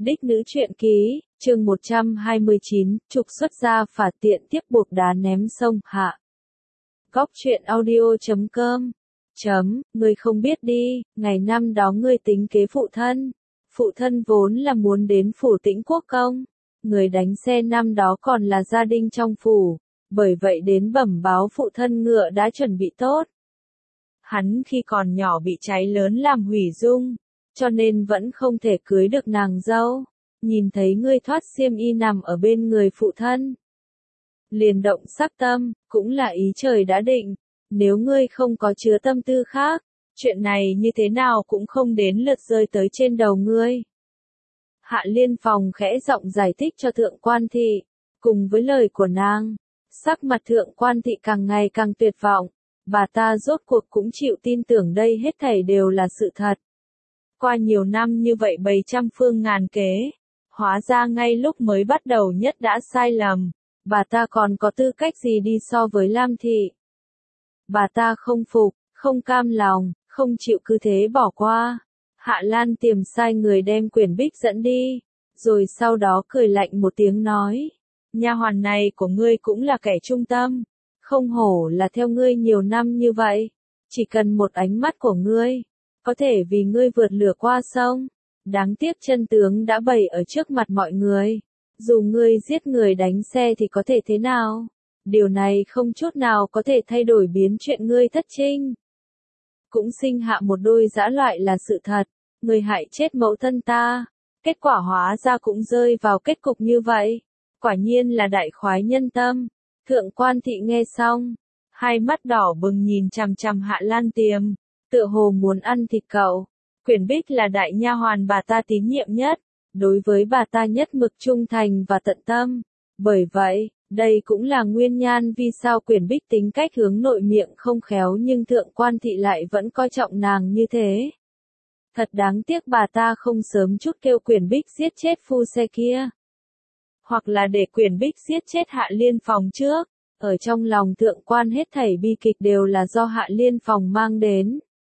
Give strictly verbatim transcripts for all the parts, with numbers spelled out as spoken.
Đích nữ truyện ký, chương một trăm hai mươi chín, trục xuất ra phả tiện tiếp buộc đá ném sông Hạ. Góc truyện audio chấm com. Chấm, ngươi không biết đi, ngày năm đó ngươi tính kế phụ thân. Phụ thân vốn là muốn đến phủ Tĩnh Quốc công. Người đánh xe năm đó còn là gia đình trong phủ. Bởi vậy đến bẩm báo phụ thân ngựa đã chuẩn bị tốt. Hắn khi còn nhỏ bị cháy lớn làm hủy dung. Cho nên vẫn không thể cưới được nàng dâu. Nhìn thấy ngươi thoát xiêm y nằm ở bên người phụ thân. Liền động sắc tâm, cũng là ý trời đã định. Nếu ngươi không có chứa tâm tư khác, chuyện này như thế nào cũng không đến lượt rơi tới trên đầu ngươi. Hạ Liên Phòng khẽ giọng giải thích cho thượng quan thị, cùng với lời của nàng. Sắc mặt thượng quan thị càng ngày càng tuyệt vọng, bà ta rốt cuộc cũng chịu tin tưởng đây hết thảy đều là sự thật. Qua nhiều năm như vậy bày trăm phương ngàn kế, hóa ra ngay lúc mới bắt đầu nhất đã sai lầm, bà ta còn có tư cách gì đi so với Lam thị. Bà ta không phục, không cam lòng, không chịu cứ thế bỏ qua. Hạ Lan Tiềm sai người đem Quyển Bích dẫn đi, rồi sau đó cười lạnh một tiếng nói, nha hoàn này của ngươi cũng là kẻ trung tâm, không hổ là theo ngươi nhiều năm như vậy, chỉ cần một ánh mắt của ngươi, có thể vì ngươi vượt lửa qua sông. Đáng tiếc chân tướng đã bày ở trước mặt mọi người. Dù ngươi giết người đánh xe thì có thể thế nào? Điều này không chút nào có thể thay đổi biến chuyện ngươi thất trinh. Cũng sinh hạ một đôi dã loại là sự thật. Ngươi hại chết mẫu thân ta. Kết quả hóa ra cũng rơi vào kết cục như vậy. Quả nhiên là đại khoái nhân tâm. Thượng quan thị nghe xong. Hai mắt đỏ bừng nhìn chằm chằm Hạ Lan Tiềm. Tựa hồ muốn ăn thịt cậu. Quyển Bích là đại nha hoàn bà ta tín nhiệm nhất, đối với bà ta nhất mực trung thành và tận tâm. Bởi vậy, đây cũng là nguyên nhân vì sao Quyển Bích tính cách hướng nội miệng không khéo nhưng thượng quan thị lại vẫn coi trọng nàng như thế. Thật đáng tiếc bà ta không sớm chút kêu Quyển Bích giết chết phu xe kia. Hoặc là để Quyển Bích giết chết Hạ Liên Phòng trước. Ở trong lòng thượng quan hết thảy bi kịch đều là do Hạ Liên Phòng mang đến.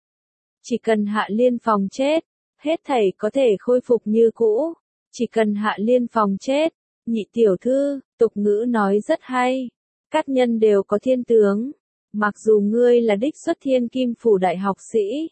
Chỉ cần Hạ Liên Phòng chết, hết thảy có thể khôi phục như cũ. Chỉ cần Hạ Liên Phòng chết, nhị tiểu thư, tục ngữ nói rất hay. Các nhân đều có thiên tướng. Mặc dù ngươi là đích xuất thiên kim phủ đại học sĩ,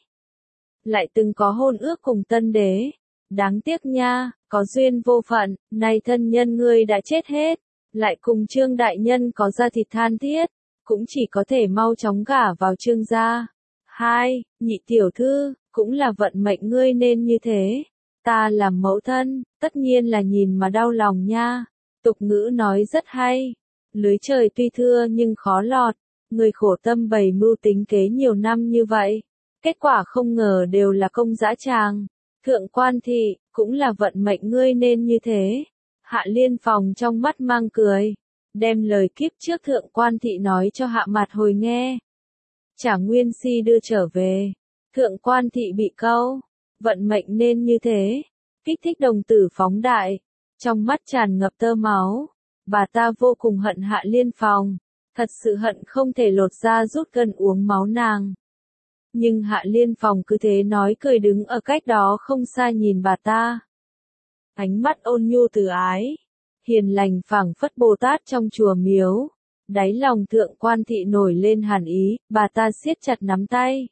lại từng có hôn ước cùng tân đế. Đáng tiếc nha, có duyên vô phận, nay thân nhân ngươi đã chết hết. Lại cùng Trương đại nhân có ra thịt than thiết, cũng chỉ có thể mau chóng gả vào Trương gia. Hai, nhị tiểu thư, cũng là vận mệnh ngươi nên như thế. Ta làm mẫu thân, tất nhiên là nhìn mà đau lòng nha. Tục ngữ nói rất hay. Lưới trời tuy thưa nhưng khó lọt. Người khổ tâm bày mưu tính kế nhiều năm như vậy. Kết quả không ngờ đều là công dã tràng. Thượng quan thị, cũng là vận mệnh ngươi nên như thế. Hạ Liên Phòng trong mắt mang cười. Đem lời kiếp trước thượng quan thị nói cho Hạ Mặt hồi nghe. Trả Nguyên Si đưa trở về. Thượng quan thị bị câu. Vận mệnh nên như thế. Kích thích đồng tử phóng đại. Trong mắt tràn ngập tơ máu. Bà ta vô cùng hận Hạ Liên Phòng. Thật sự hận không thể lột ra rút gân uống máu nàng. Nhưng Hạ Liên Phòng cứ thế nói cười đứng ở cách đó không xa nhìn bà ta. Ánh mắt ôn nhu từ ái. Hiền lành phảng phất Bồ Tát trong chùa miếu. Đáy lòng thượng quan thị nổi lên hàn ý, bà ta siết chặt nắm tay.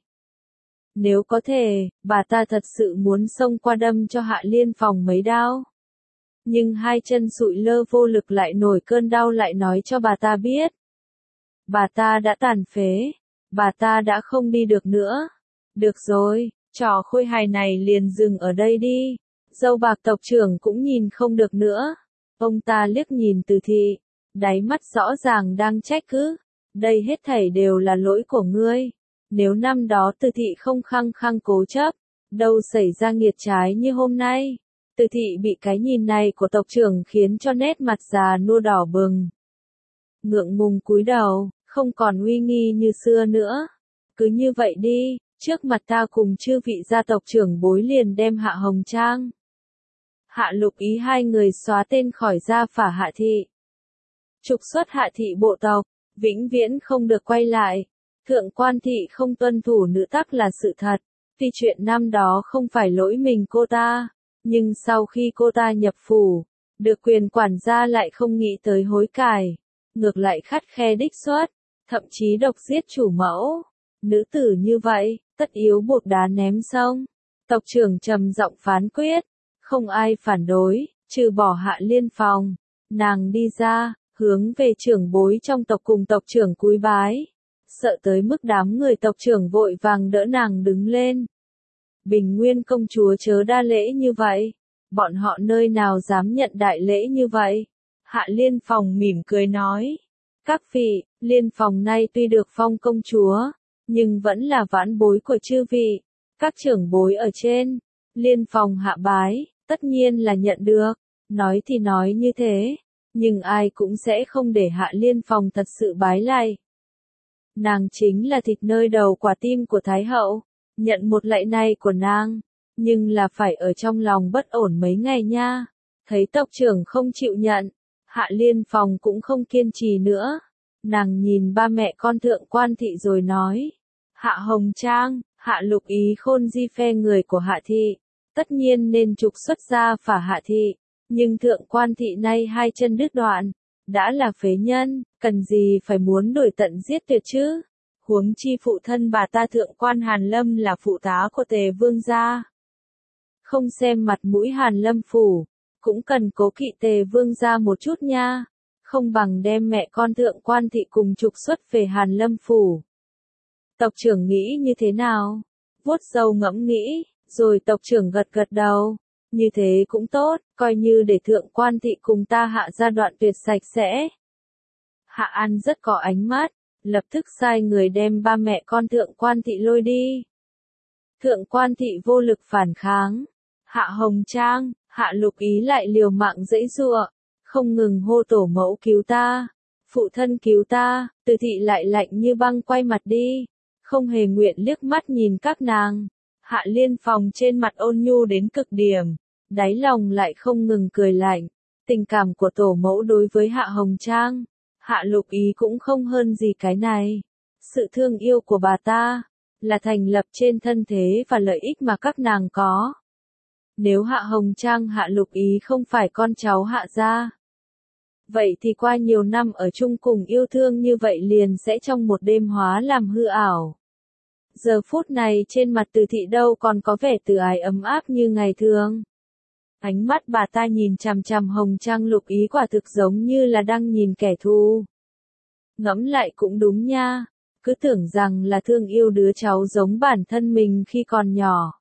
Nếu có thể, bà ta thật sự muốn xông qua đâm cho Hạ Liên Phòng mấy đao. Nhưng hai chân sụi lơ vô lực lại nổi cơn đau lại nói cho bà ta biết. Bà ta đã tàn phế, bà ta đã không đi được nữa. Được rồi, trò khôi hài này liền dừng ở đây đi. Dâu bạc tộc trưởng cũng nhìn không được nữa. Ông ta liếc nhìn Từ thị. Đáy mắt rõ ràng đang trách cứ. Đây hết thảy đều là lỗi của ngươi. Nếu năm đó Từ thị không khăng khăng cố chấp, đâu xảy ra nghiệt trái như hôm nay. Từ thị bị cái nhìn này của tộc trưởng khiến cho nét mặt già nua đỏ bừng. Ngượng ngùng cúi đầu, không còn uy nghi như xưa nữa. Cứ như vậy đi, trước mặt ta cùng chư vị gia tộc trưởng bối liền đem Hạ Hồng Trang, Hạ Lục Ý hai người xóa tên khỏi gia phả Hạ thị. Trục xuất Hạ thị bộ tộc, vĩnh viễn không được quay lại. Thượng quan thị không tuân thủ nữ tắc là sự thật. Tuy chuyện năm đó không phải lỗi mình cô ta, Nhưng sau khi cô ta nhập phủ, được quyền quản gia lại không nghĩ tới hối cải, ngược lại khắt khe đích xuất, thậm chí độc giết chủ mẫu. Nữ tử như vậy, tất yếu buộc đá ném sông. Tộc trưởng trầm giọng phán quyết, không ai phản đối, trừ bỏ Hạ Liên Phong. Nàng đi ra, hướng về trưởng bối trong tộc cùng tộc trưởng cúi bái, sợ tới mức đám người tộc trưởng vội vàng đỡ nàng đứng lên. Bình Nguyên công chúa chớ đa lễ như vậy, bọn họ nơi nào dám nhận đại lễ như vậy. Hạ Liên Phong mỉm cười nói, các vị, Liên Phong nay tuy được phong công chúa, nhưng vẫn là vãn bối của chư vị, các trưởng bối ở trên. Liên Phong hạ bái, tất nhiên là nhận được, nói thì nói như thế, nhưng ai cũng sẽ không để Hạ Liên Phong thật sự bái lại. Nàng chính là thịt nơi đầu quả tim của Thái Hậu, nhận một lạy này của nàng, nhưng là phải ở trong lòng bất ổn mấy ngày nha. Thấy tộc trưởng không chịu nhận, Hạ Liên Phong cũng không kiên trì nữa. Nàng nhìn ba mẹ con thượng quan thị rồi nói, Hạ Hồng Trang, Hạ Lục Ý khôn di phe người của Hạ Thị, tất nhiên nên trục xuất ra phả Hạ Thị, nhưng thượng quan thị nay hai chân đứt đoạn, đã là phế nhân, cần gì phải muốn đuổi tận giết tuyệt chứ? Huống chi phụ thân bà ta thượng quan Hàn Lâm là phụ tá của Tề Vương gia. Không xem mặt mũi Hàn Lâm phủ, cũng cần cố kỵ Tề Vương gia một chút nha, không bằng đem mẹ con thượng quan thị cùng trục xuất về Hàn Lâm phủ. Tộc trưởng nghĩ như thế nào? Vuốt râu ngẫm nghĩ, rồi tộc trưởng gật gật đầu. Như thế cũng tốt, coi như để thượng quan thị cùng ta Hạ ra đoạn tuyệt sạch sẽ. Hạ An rất có ánh mắt, lập tức sai người đem ba mẹ con thượng quan thị lôi đi. Thượng quan thị vô lực phản kháng. Hạ Hồng Trang, Hạ Lục Ý lại liều mạng giãy giụa, không ngừng hô tổ mẫu cứu ta, phụ thân cứu ta. Từ thị lại lạnh như băng quay mặt đi, không hề nguyện liếc mắt nhìn các nàng. Hạ Liên Phong trên mặt ôn nhu đến cực điểm, đáy lòng lại không ngừng cười lạnh. Tình cảm của tổ mẫu đối với Hạ Hồng Trang, Hạ Lục Ý cũng không hơn gì cái này. Sự thương yêu của bà ta, là thành lập trên thân thế và lợi ích mà các nàng có. Nếu Hạ Hồng Trang Hạ Lục Ý không phải con cháu Hạ gia, vậy thì qua nhiều năm ở chung cùng yêu thương như vậy liền sẽ trong một đêm hóa làm hư ảo. Giờ phút này trên mặt Từ thị đâu còn có vẻ từ ái ấm áp như ngày thường. Ánh mắt bà ta nhìn chằm chằm Hồng Trang Lục Ý quả thực giống như là đang nhìn kẻ thù. Ngẫm lại cũng đúng nha, cứ tưởng rằng là thương yêu đứa cháu giống bản thân mình khi còn nhỏ.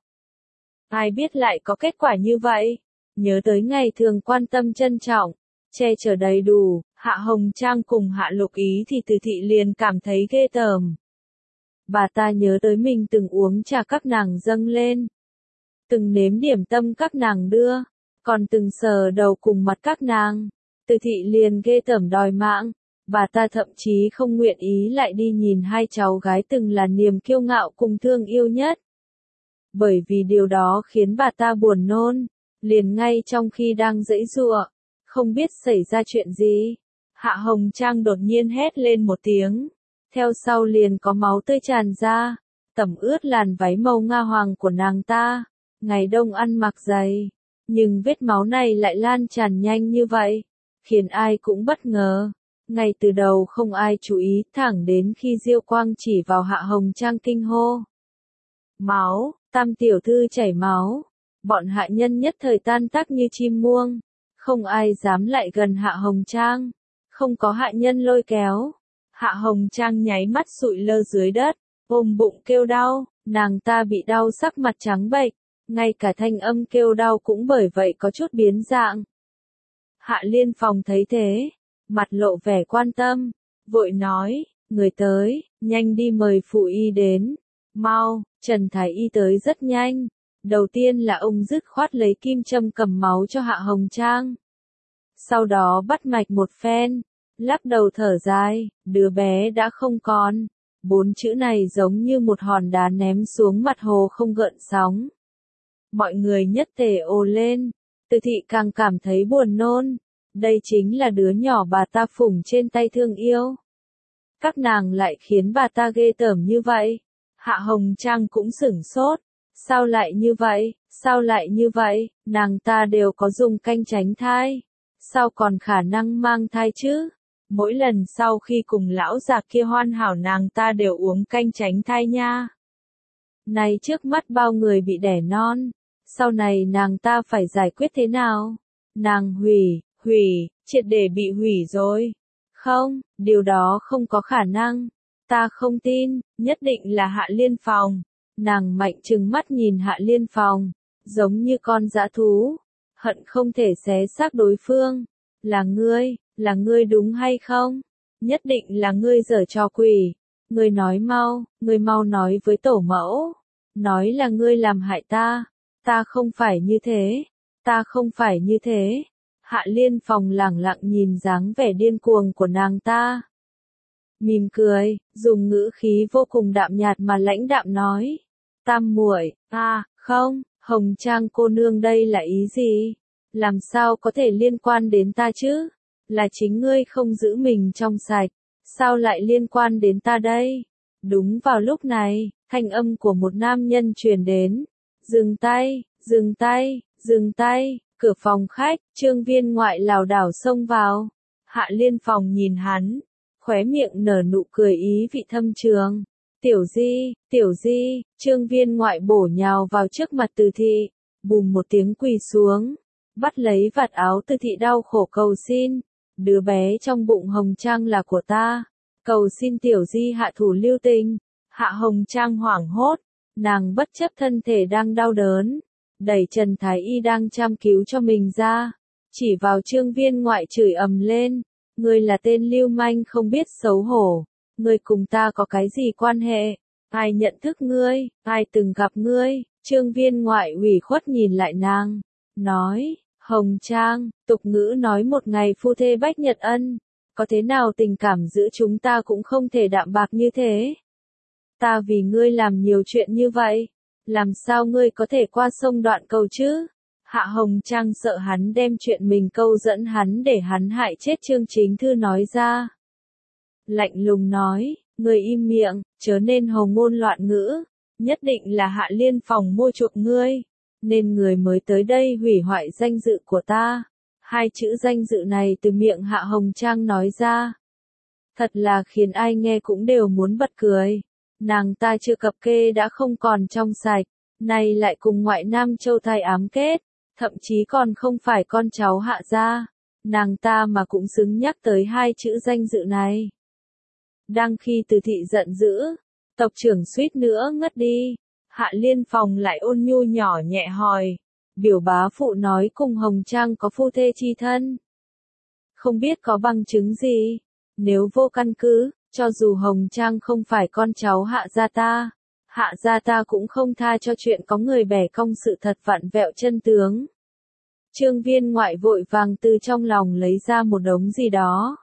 Ai biết lại có kết quả như vậy, nhớ tới ngày thường quan tâm trân trọng, che chở đầy đủ, Hạ Hồng Trang cùng Hạ Lục Ý thì Từ thị liền cảm thấy ghê tởm. Bà ta nhớ tới mình từng uống trà các nàng dâng lên, từng nếm điểm tâm các nàng đưa, còn từng sờ đầu cùng mặt các nàng. Từ thị liền ghê tởm đòi mạng, bà ta thậm chí không nguyện ý lại đi nhìn hai cháu gái từng là niềm kiêu ngạo cùng thương yêu nhất. Bởi vì điều đó khiến bà ta buồn nôn, liền ngay trong khi đang giãy giụa, không biết xảy ra chuyện gì, Hạ Hồng Trang đột nhiên hét lên một tiếng. Theo sau liền có máu tươi tràn ra, tẩm ướt làn váy màu nga hoàng của nàng ta. Ngày đông ăn mặc dày, nhưng vết máu này lại lan tràn nhanh như vậy, khiến ai cũng bất ngờ. Ngay từ đầu không ai chú ý, thẳng đến khi Diêu Quang chỉ vào Hạ Hồng Trang kinh hô. Máu, Tam tiểu thư chảy máu. Bọn hạ nhân nhất thời tan tác như chim muông, không ai dám lại gần Hạ Hồng Trang, không có hạ nhân lôi kéo. Hạ Hồng Trang nháy mắt sụi lơ dưới đất, ôm bụng kêu đau, nàng ta bị đau sắc mặt trắng bệch, ngay cả thanh âm kêu đau cũng bởi vậy có chút biến dạng. Hạ Liên Phong thấy thế, mặt lộ vẻ quan tâm, vội nói, người tới, nhanh đi mời phụ y đến, mau. Trần Thái Y tới rất nhanh, đầu tiên là ông dứt khoát lấy kim châm cầm máu cho Hạ Hồng Trang. Sau đó bắt mạch một phen, lắc đầu thở dài, đứa bé đã không còn. Bốn chữ này giống như một hòn đá ném xuống mặt hồ không gợn sóng. Mọi người nhất tề ồ lên, Từ thị càng cảm thấy buồn nôn, đây chính là đứa nhỏ bà ta phủng trên tay thương yêu. Các nàng lại khiến bà ta ghê tởm như vậy. Hạ Hồng Trang cũng sửng sốt, Sao lại như vậy, sao lại như vậy, nàng ta đều có dùng canh tránh thai. Sao còn khả năng mang thai chứ? Mỗi lần sau khi cùng lão già kia hoàn hảo nàng ta đều uống canh tránh thai nha. Này trước mắt bao người bị đẻ non, sau này nàng ta phải giải quyết thế nào? Nàng hủy, hủy, triệt để bị hủy rồi. Không, điều đó không có khả năng. Ta không tin, nhất định là Hạ Liên Phong. Nàng mạnh trừng mắt nhìn Hạ Liên Phong, giống như con dã thú, hận không thể xé xác đối phương. Là ngươi, là ngươi đúng hay không? Nhất định là ngươi giở trò quỷ. Ngươi nói mau, ngươi mau nói với tổ mẫu. Nói là ngươi làm hại ta. Ta không phải như thế. Ta không phải như thế. Hạ Liên Phong lẳng lặng nhìn dáng vẻ điên cuồng của nàng ta. Mỉm cười, dùng ngữ khí vô cùng đạm nhạt mà lãnh đạm nói. Tam muội, à, không, Hồng Trang cô nương đây là ý gì? Làm sao có thể liên quan đến ta chứ? Là chính ngươi không giữ mình trong sạch, sao lại liên quan đến ta đây? Đúng vào lúc này, thanh âm của một nam nhân truyền đến. Dừng tay, dừng tay, dừng tay, cửa phòng khách, Trương Viên Ngoại lảo đảo xông vào. Hạ Liên Phong nhìn hắn, khóe miệng nở nụ cười ý vị thâm trường. Tiểu Di, Tiểu Di, Trương Viên Ngoại bổ nhào vào trước mặt Từ Thị, bùm một tiếng quỳ xuống, bắt lấy vạt áo Từ Thị đau khổ cầu xin, đứa bé trong bụng Hồng Trang là của ta, cầu xin Tiểu Di hạ thủ lưu tình. Hạ Hồng Trang hoảng hốt, nàng bất chấp thân thể đang đau đớn, đẩy Trần Thái Y đang chăm cứu cho mình ra, chỉ vào Trương Viên Ngoại chửi ầm lên, ngươi là tên lưu manh không biết xấu hổ. Ngươi cùng ta có cái gì quan hệ? Ai nhận thức ngươi? Ai từng gặp ngươi? Trương Viên Ngoại ủy khuất nhìn lại nàng, nói, Hồng Trang, tục ngữ nói một ngày phu thê bách nhật ân, có thế nào tình cảm giữa chúng ta cũng không thể đạm bạc như thế. Ta vì ngươi làm nhiều chuyện như vậy, làm sao ngươi có thể qua sông đoạn cầu chứ? Hạ Hồng Trang sợ hắn đem chuyện mình câu dẫn hắn để hắn hại chết Trương Chính Thư nói ra. Lạnh lùng nói, ngươi im miệng, chớ nên hồ ngôn loạn ngữ, nhất định là Hạ Liên Phong mua chuộc ngươi, nên người mới tới đây hủy hoại danh dự của ta. Hai chữ danh dự này từ miệng Hạ Hồng Trang nói ra. Thật là khiến ai nghe cũng đều muốn bật cười. Nàng ta chưa cập kê đã không còn trong sạch, nay lại cùng ngoại Nam Châu thai ám kết, thậm chí còn không phải con cháu Hạ gia. Nàng ta mà cũng xứng nhắc tới hai chữ danh dự này. Đang khi Từ Thị giận dữ, tộc trưởng suýt nữa ngất đi, Hạ Liên Phong lại ôn nhu nhỏ nhẹ hỏi, biểu bá phụ nói cùng Hồng Trang có phu thê chi thân. Không biết có bằng chứng gì, nếu vô căn cứ, cho dù Hồng Trang không phải con cháu Hạ gia ta, Hạ gia ta cũng không tha cho chuyện có người bẻ cong sự thật vặn vẹo chân tướng. Trương Viên Ngoại vội vàng từ trong lòng lấy ra một đống gì đó.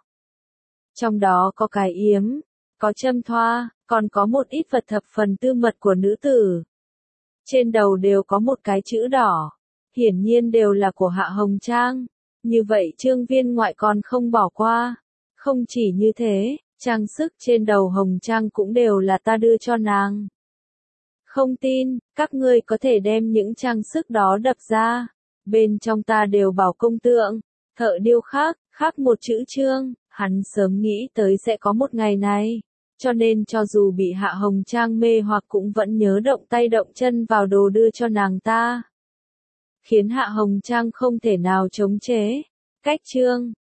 Trong đó có cái yếm, có châm thoa, còn có một ít vật thập phần tư mật của nữ tử. Trên đầu đều có một cái chữ đỏ, hiển nhiên đều là của Hạ Hồng Trang. Như vậy Trương Viên Ngoại còn không bỏ qua. Không chỉ như thế, trang sức trên đầu Hồng Trang cũng đều là ta đưa cho nàng. Không tin, các ngươi có thể đem những trang sức đó đập ra. Bên trong ta đều bảo công tượng, thợ điêu khắc, khắc một chữ Trương. Hắn sớm nghĩ tới sẽ có một ngày này, cho nên cho dù bị Hạ Hồng Trang mê hoặc cũng vẫn nhớ động tay động chân vào đồ đưa cho nàng ta. Khiến Hạ Hồng Trang không thể nào chống chế. Cách Trương,